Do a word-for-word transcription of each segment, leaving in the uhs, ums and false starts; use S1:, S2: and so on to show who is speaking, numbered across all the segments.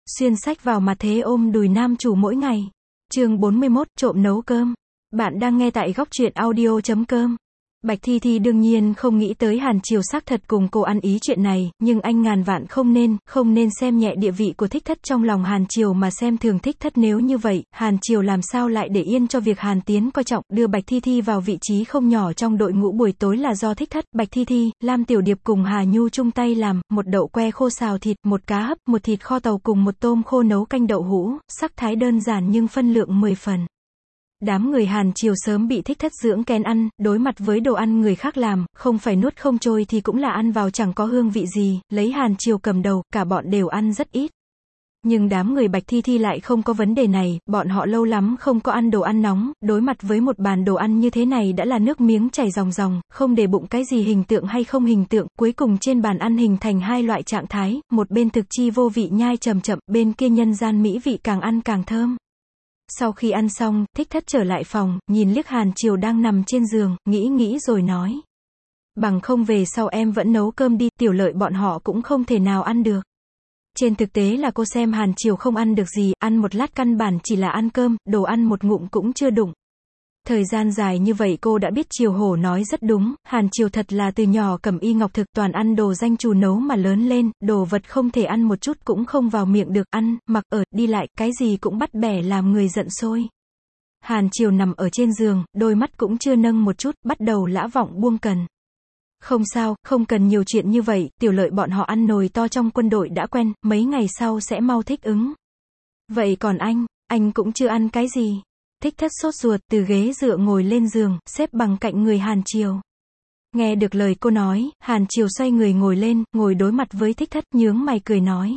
S1: Xuyên sách vào mặt thế ôm đùi nam chủ mỗi ngày. Chương bốn mươi mốt, trộm nấu cơm. Bạn đang nghe tại góc truyện audio chấm com. Bạch Thi Thi đương nhiên không nghĩ tới Hàn Triều xác thật cùng cô ăn ý chuyện này, nhưng anh ngàn vạn không nên, không nên xem nhẹ địa vị của Thích Thất trong lòng Hàn Triều mà xem thường Thích Thất. Nếu như vậy, Hàn Triều làm sao lại để yên cho việc Hàn Tiến coi trọng, đưa Bạch Thi Thi vào vị trí không nhỏ trong đội ngũ buổi tối là do Thích Thất, Bạch Thi Thi, Lam Tiểu Điệp cùng Hà Nhu chung tay làm, một đậu que khô xào thịt, một cá hấp, một thịt kho tàu cùng một tôm khô nấu canh đậu hũ, sắc thái đơn giản nhưng phân lượng mười phần. Đám người Hàn Triều sớm bị Thích Thất dưỡng kén ăn, đối mặt với đồ ăn người khác làm, không phải nuốt không trôi thì cũng là ăn vào chẳng có hương vị gì, lấy Hàn Triều cầm đầu, cả bọn đều ăn rất ít. Nhưng đám người Bạch Thi Thi lại không có vấn đề này, bọn họ lâu lắm không có ăn đồ ăn nóng, đối mặt với một bàn đồ ăn như thế này đã là nước miếng chảy ròng ròng, không để bụng cái gì hình tượng hay không hình tượng, cuối cùng trên bàn ăn hình thành hai loại trạng thái, một bên thực chi vô vị nhai chậm chậm, bên kia nhân gian mỹ vị càng ăn càng thơm. Sau khi ăn xong, Thích Thất trở lại phòng, nhìn liếc Hàn Triều đang nằm trên giường, nghĩ nghĩ rồi nói. Bằng không về sau em vẫn nấu cơm đi, Tiểu Lợi bọn họ cũng không thể nào ăn được. Trên thực tế là cô xem Hàn Triều không ăn được gì, ăn một lát căn bản chỉ là ăn cơm, đồ ăn một ngụm cũng chưa đụng. Thời gian dài như vậy cô đã biết Triều Hổ nói rất đúng, Hàn Triều thật là từ nhỏ cẩm y ngọc thực toàn ăn đồ danh chủ nấu mà lớn lên, đồ vật không thể ăn một chút cũng không vào miệng được, ăn, mặc ở, đi lại, cái gì cũng bắt bẻ làm người giận sôi. Hàn Triều nằm ở trên giường, đôi mắt cũng chưa nâng một chút, bắt đầu lã vọng buông cần. Không sao, không cần nhiều chuyện như vậy, Tiểu Lợi bọn họ ăn nồi to trong quân đội đã quen, mấy ngày sau sẽ mau thích ứng. Vậy còn anh, anh cũng chưa ăn cái gì. Thích Thất sốt ruột, từ ghế dựa ngồi lên giường, xếp bằng cạnh người Hàn Triều. Nghe được lời cô nói, Hàn Triều xoay người ngồi lên, ngồi đối mặt với Thích Thất, nhướng mày cười nói.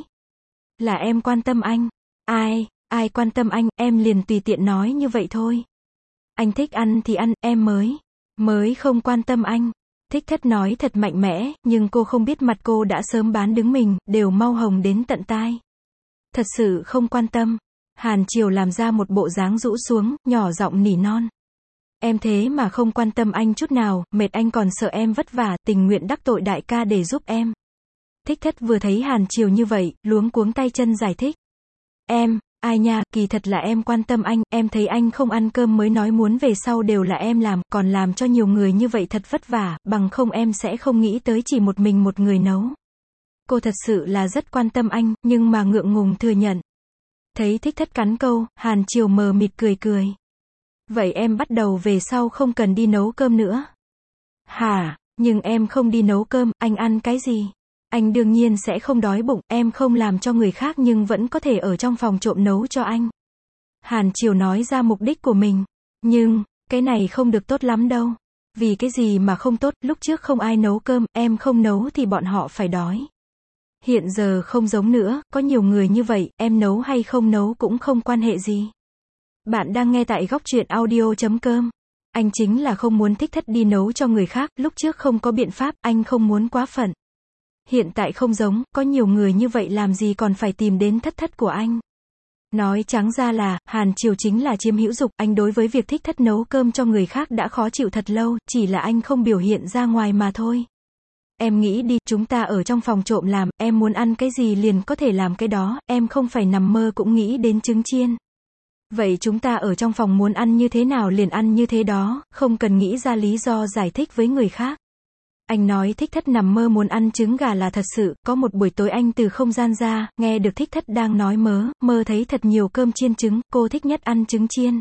S1: Là em quan tâm anh. Ai, ai quan tâm anh, em liền tùy tiện nói như vậy thôi. Anh thích ăn thì ăn, em mới, mới không quan tâm anh. Thích Thất nói thật mạnh mẽ, nhưng cô không biết mặt cô đã sớm bán đứng mình, đều mau hồng đến tận tai. Thật sự không quan tâm. Hàn Triều làm ra một bộ dáng rũ xuống, nhỏ giọng nỉ non. Em thế mà không quan tâm anh chút nào, mệt anh còn sợ em vất vả, tình nguyện đắc tội đại ca để giúp em. Thích Thất vừa thấy Hàn Triều như vậy, luống cuống tay chân giải thích. Em, ai nha, kỳ thật là em quan tâm anh, em thấy anh không ăn cơm mới nói muốn về sau đều là em làm, còn làm cho nhiều người như vậy thật vất vả, bằng không em sẽ không nghĩ tới chỉ một mình một người nấu. Cô thật sự là rất quan tâm anh, nhưng mà ngượng ngùng thừa nhận. Thấy Thích Thất cắn câu, Hàn Triều mờ mịt cười cười. Vậy em bắt đầu về sau không cần đi nấu cơm nữa. Hả, nhưng em không đi nấu cơm, anh ăn cái gì? Anh đương nhiên sẽ không đói bụng, em không làm cho người khác nhưng vẫn có thể ở trong phòng trộm nấu cho anh. Hàn Triều nói ra mục đích của mình. Nhưng, cái này không được tốt lắm đâu. Vì cái gì mà không tốt, lúc trước không ai nấu cơm, em không nấu thì bọn họ phải đói. Hiện giờ không giống nữa, có nhiều người như vậy, em nấu hay không nấu cũng không quan hệ gì. Bạn đang nghe tại góc truyện audio chấm com. Anh chính là không muốn Thích Thất đi nấu cho người khác, lúc trước không có biện pháp, anh không muốn quá phận. Hiện tại không giống, có nhiều người như vậy làm gì còn phải tìm đến Thất Thất của anh. Nói trắng ra là, Hàn Triều chính là chiếm hữu dục, anh đối với việc Thích Thất nấu cơm cho người khác đã khó chịu thật lâu, chỉ là anh không biểu hiện ra ngoài mà thôi. Em nghĩ đi, chúng ta ở trong phòng trộm làm, em muốn ăn cái gì liền có thể làm cái đó, em không phải nằm mơ cũng nghĩ đến trứng chiên. Vậy chúng ta ở trong phòng muốn ăn như thế nào liền ăn như thế đó, không cần nghĩ ra lý do giải thích với người khác. Anh nói Thích Thất nằm mơ muốn ăn trứng gà là thật sự, có một buổi tối anh từ không gian ra, nghe được Thích Thất đang nói mớ, mơ thấy thật nhiều cơm chiên trứng, cô thích nhất ăn trứng chiên.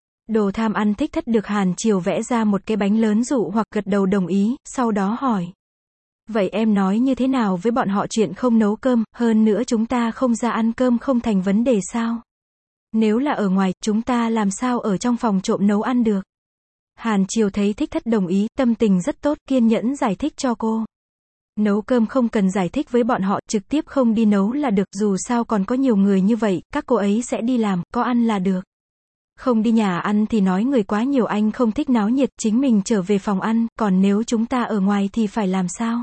S1: Đồ tham ăn Thích Thất được Hàn Triều vẽ ra một cái bánh lớn dụ hoặc gật đầu đồng ý, sau đó hỏi. Vậy em nói như thế nào với bọn họ chuyện không nấu cơm, hơn nữa chúng ta không ra ăn cơm không thành vấn đề sao? Nếu là ở ngoài, chúng ta làm sao ở trong phòng trộm nấu ăn được? Hàn Triều thấy Thích Thất đồng ý, tâm tình rất tốt, kiên nhẫn giải thích cho cô. Nấu cơm không cần giải thích với bọn họ, trực tiếp không đi nấu là được, dù sao còn có nhiều người như vậy, các cô ấy sẽ đi làm, có ăn là được. Không đi nhà ăn thì nói người quá nhiều, anh không thích náo nhiệt, chính mình trở về phòng ăn, còn nếu chúng ta ở ngoài thì phải làm sao?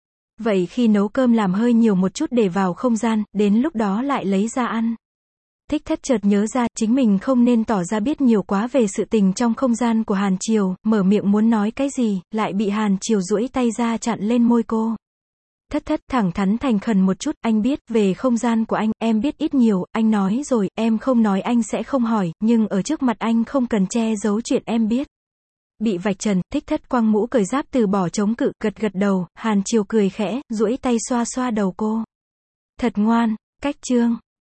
S1: Vậy khi nấu cơm làm hơi nhiều một chút để vào không gian, đến lúc đó lại lấy ra ăn. Thích Thất chợt nhớ ra, chính mình không nên tỏ ra biết nhiều quá về sự tình trong không gian của Hàn Triều, mở miệng muốn nói cái gì, lại bị Hàn Triều duỗi tay ra chặn lên môi cô. Thất thất thẳng thắn thành khẩn một chút, anh biết, về không gian của anh, em biết ít nhiều, anh nói rồi, em không nói anh sẽ không hỏi, nhưng ở trước mặt anh không cần che giấu chuyện em biết. Bị vạch trần, thích thất quăng mũ cởi giáp từ bỏ chống cự, gật gật đầu, Hàn Triều cười khẽ, duỗi tay xoa xoa đầu cô. Thật ngoan, cách chương.